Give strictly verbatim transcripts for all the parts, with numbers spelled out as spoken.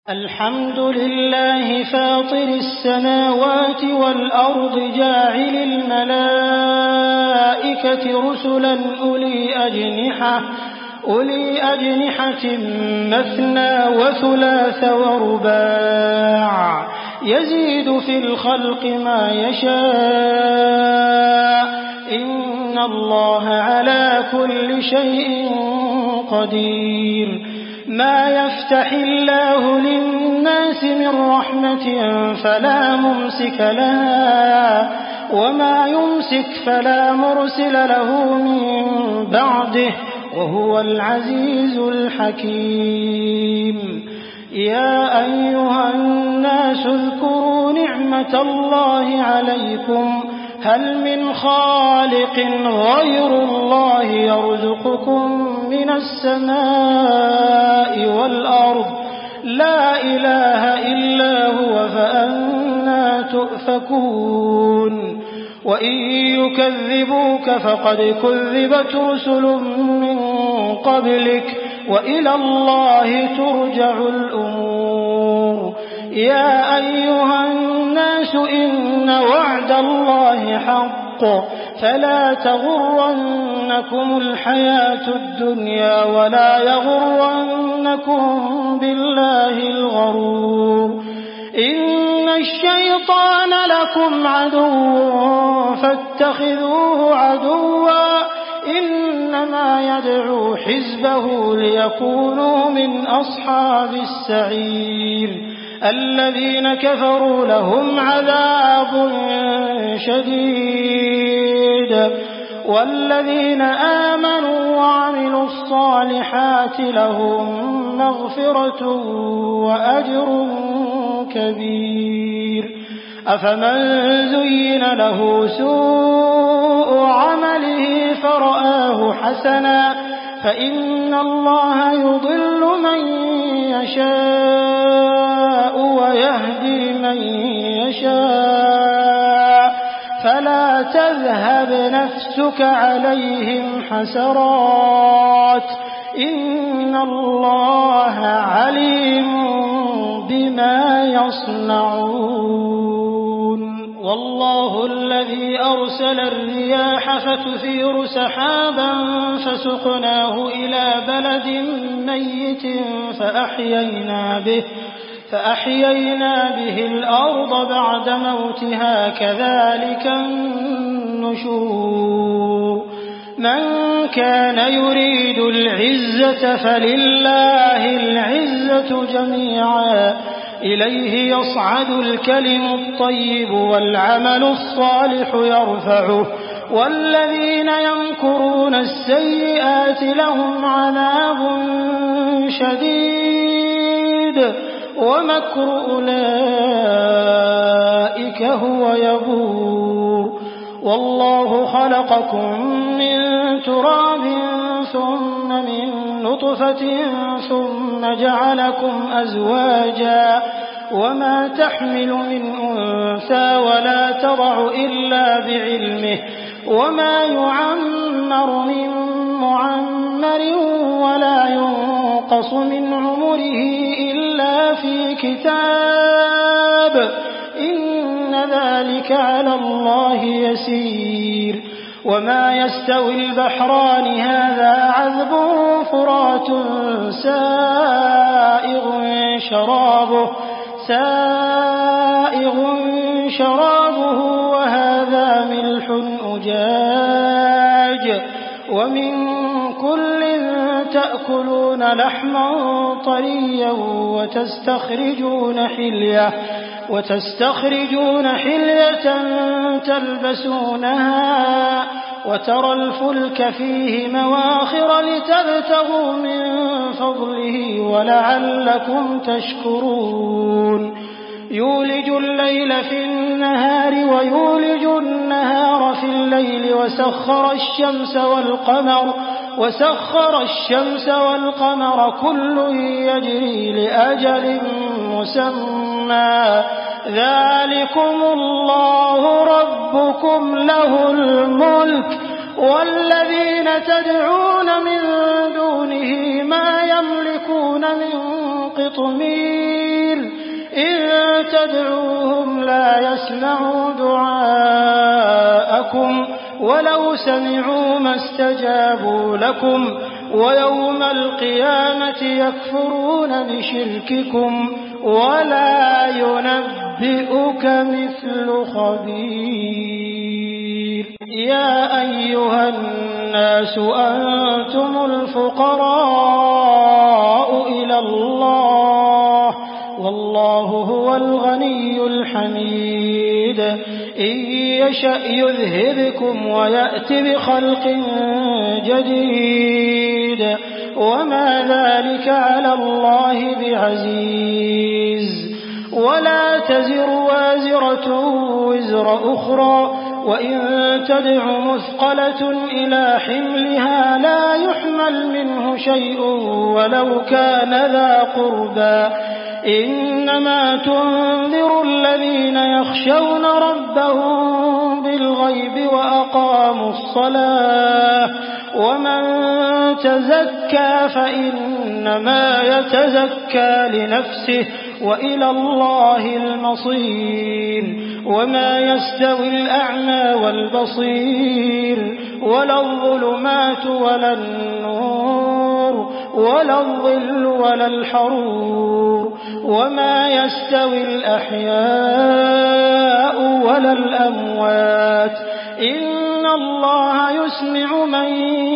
الحمد لله فاطر السماوات والأرض جاعل الملائكة رسلا أولي أجنحة, أولي أجنحة مثنى وثلاث ورباع يزيد في الخلق ما يشاء إن الله على كل شيء قدير. ما يفتح الله للناس من رحمة فلا ممسك لها وما يمسك فلا مرسل له من بعده وهو العزيز الحكيم. يا أيها الناس اذكروا نعمة الله عليكم هل من خالق غير الله يرزقكم من السماء والأرض لا إله إلا هو فأنى تؤفكون. وإن يكذبوك فقد كذبت رسل من قبلك وإلى الله ترجع الأمور. يا أيها الناس إن وعد الله حق فلا تغرنكم الحياة الدنيا ولا يغرنكم بالله الغرور. إن الشيطان لكم عدو فاتخذوه عدوا إنما يدعو حزبه ليكونوا من أصحاب السعير. الذين كفروا لهم عذاب شديد والذين آمنوا وعملوا الصالحات لهم مغفرة وأجر كبير. أفمن زين له سوء عمله فرآه حسنا فإن الله يضل من يشاء ويهدي من يشاء فلا تذهب نفسك عليهم حسرات إن الله عليم بما يصنعون. والله الذي أرسل الرياح فتثير سحابا فسقناه إلى بلد ميت فأحيينا به, فأحيينا به الأرض بعد موتها كذلك النشور. من كان يريد العزة فلله العزة جميعا إليه يصعد الكلم الطيب والعمل الصالح يرفعه والذين يمكرون السيئات لهم عذاب شديد ومكر أولئك هو يبور. والله خلقكم من تراب ثم من نطفة ثم جعلكم أزواجا وما تحمل من أنثى ولا تضع إلا بعلمه وما يعمر من معمر ولا ينقص من عمره إلا في كتاب إن ذلك على الله يسير. وما يستوي البحران هذا عذب فرات سائغ شرابه سائغ شرابه وهذا ملح أجاج ومن كل تأكلون لحما طريا وتستخرجون حلية وتستخرجون حلية تلبسونها وترى الفلك فيه مواخر لتبتغوا من فضله ولعلكم تشكرون. يولج الليل في النهار ويولج النهار في الليل وسخر الشمس والقمر وسخر الشمس والقمر كل يجري لأجل مسمى ذلكم الله ربكم له الملك والذين تدعون من دونه ما يملكون من قطمير تدعوهم لا يسمعوا دعاءكم ولو سمعوا ما استجابوا لكم ويوم القيامة يكفرون بشرككم ولا ينبئك مثل خبير. يا أيها الناس أنتم الفقراء إلى الله والله هو الغني الحميد. إن يشأ يذهبكم ويأت بخلق جديد وما ذلك على الله بعزيز. ولا تزر وازرة وزر أخرى وإن تدع مثقلة إلى حملها لا يحمل منه شيء ولو كان ذا قربى إنما تنذر الذين يخشون ربهم بالغيب وأقاموا الصلاة ومن تزكى فإنما يتزكى لنفسه وإلى الله المصير. وما يستوي الأعمى والبصير ولا الظلمات ولا النور ولا الظل ولا الحرور وما يستوي الأحياء ولا الأموات إن الله يسمع من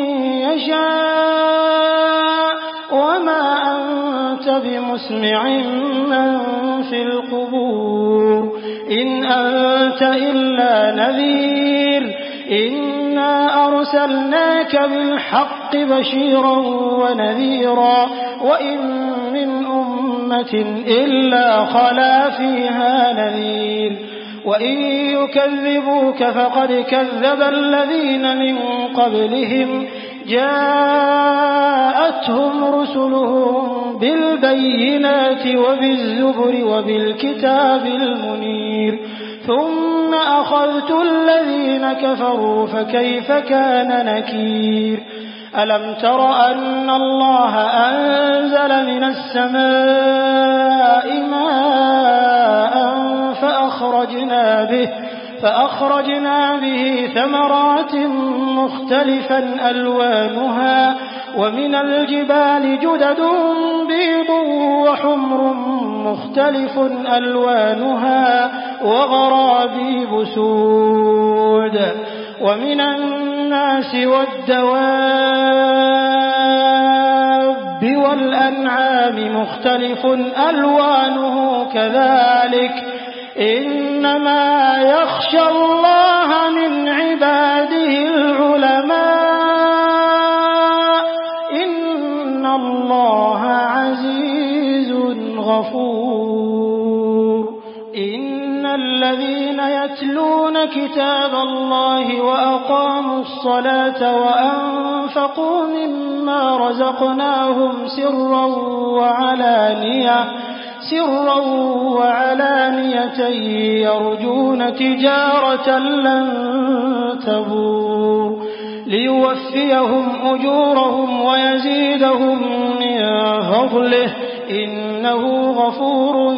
يشاء وما أنت بمسمع من في القبور إن أنت إلا نذير إنا أرسلناك بالحق بشيرا ونذيرا وإن من أمة إلا خلا فيها نذير وإن يكذبوك فقد كذب الذين من قبلهم جاءتهم رسلهم بالبينات وبالزبر وبالكتاب المنير ثم أخذت الذين كفروا فكيف كان نكير. ألم تر أن الله أنزل من السماء ماء فأخرجنا به فأخرجنا به ثمرات مختلفا ألوانها ومن الجبال جدد بيض وحمر مختلف ألوانها وغرابيب سود ومن الناس والدواب والأنعام مختلف ألوانه كذلك إنما يخشى الله من عباده العلماء إن الله عزيز غفور. إن الذين يتلون كتاب الله وأقاموا الصلاة وأنفقوا مما رزقناهم سرا وعلانية سرا وعلانية يرجون تجارة لن تبور ليوفيهم أجورهم ويزيدهم من فضله إنه غفور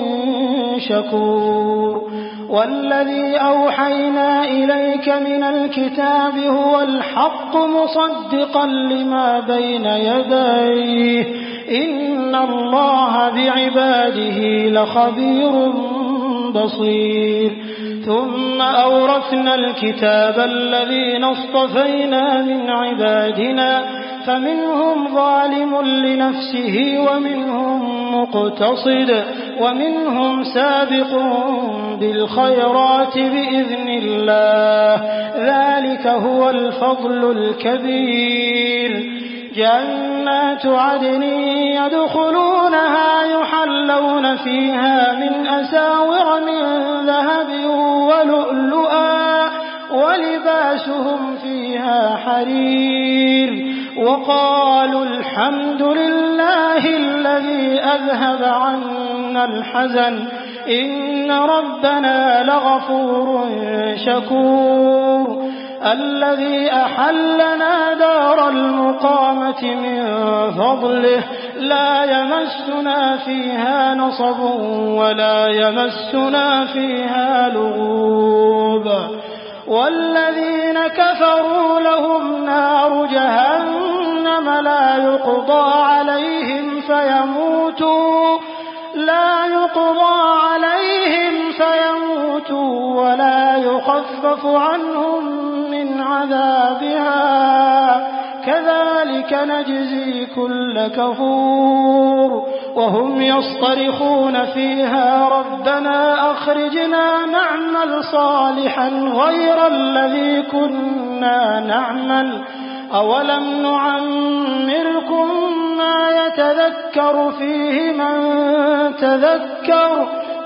شكور. والذي أوحينا إليك من الكتاب هو الحق مصدقا لما بين يديه إن الله بعباده لخبير بصير. ثم أورثنا الكتاب الذين اصطفينا من عبادنا فمنهم ظالم لنفسه ومنهم مقتصد ومنهم سابق بالخيرات بإذن الله ذلك هو الفضل الكبير. جنات عدن يدخلونها يحلون فيها من أساور من ذهب ولؤلؤا ولباسهم فيها حرير وقالوا الحمد لله الذي أذهب عنا الحزن إن ربنا لغفور شكور. الذي أحلنا دار المقامة من فضله لا يمسنا فيها نصب ولا يمسنا فيها لغوب والذين كفروا لهم نار جهنم لا يقضى عليهم فيموتوا لا يقضى عليهم فيموتوا ولا يخفف عنهم من عذابها كذلك نجزي كل كفور وهم يصطرخون فيها ربنا أخرجنا نعمل صالحا غير الذي كنا نعمل أولم نعمركم ما يتذكر فيه من تذكر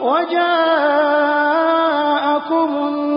وجاءكم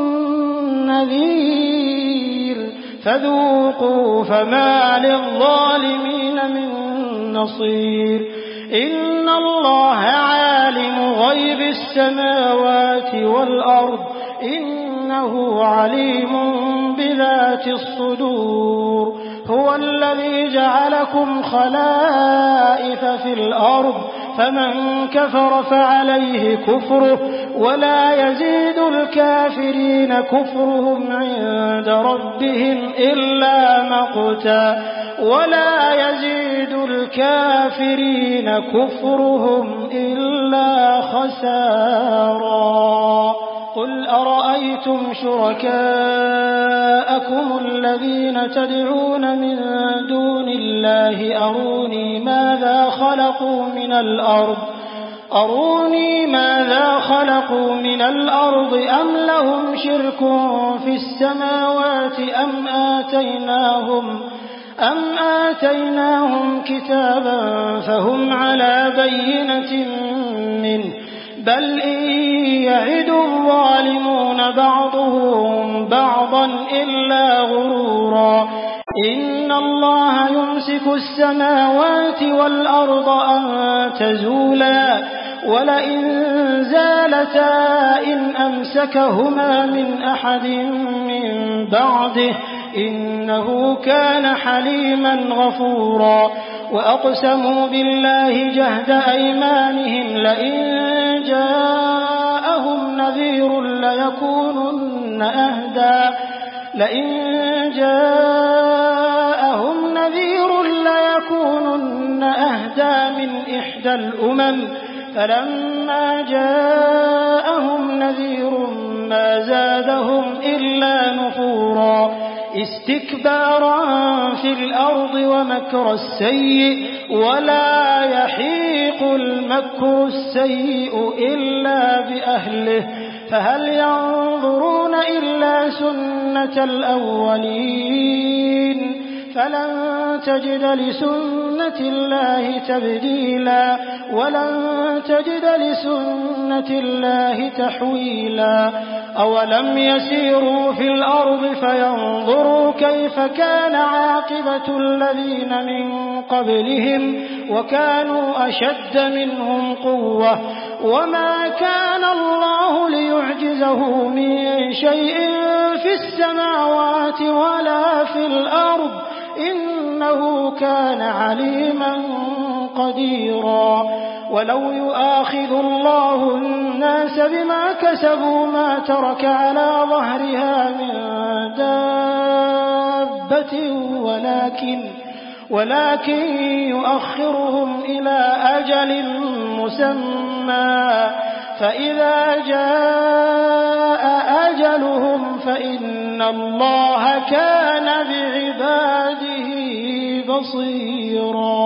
النذير فذوقوا فما للظالمين من نصير إن الله عالم غيب السماوات والأرض إنه عليم بذات الصدور هو الذي جعلكم خلائف في الأرض فمن كفر فعليه كفره ولا يزيد الكافرين كفرهم عند ربهم إلا مقتا ولا يزيد الكافرين كفرهم إلا خسارا قل أرأيتم شركاءكم الذين تدعون من دون الله أروني ماذا خلقوا من الأرض أروني ماذا خلقوا من الأرض أم لهم شرك في السماوات أم آتيناهم أم آتيناهم كتابا فهم على بينة منه بل إن يعد الظالمون بعضهم بعضا إلا غرورا إن الله يمسك السماوات والأرض أن تزولا ولئن زالتا إن أمسكهما من أحد من بعده إنه كان حليما غفورا وأقسموا بالله جهد أيمانهم لئن جاءهم نذير ليكونن أهدى لئن جاءهم نذير ليكونن أهدى من إحدى الأمم فلما جاءهم نذير ما زادهم إلا نفورا استكبارا في الأرض ومكر السيء ولا يحيق المكر السيء إلا بأهله فهل ينظرون إلا سنة الأولين فلن تجد لسنة الله تبديلا ولن تجد لسنة الله تحويلا أولم يسيروا في الأرض فينظروا كيف كان عاقبة الذين من قبلهم وكانوا أشد منهم قوة وما كان الله ليعجزه من شيء في السماوات ولا في الأرض إنه كان عليما قديرا ولو يؤاخذ الله الناس بما كسبوا ما ترك على ظهرها من دابة ولكن ولكن يؤخرهم إلى أجل مسمى فإذا جاء أجلهم فإن الله كان بعباده بصيرا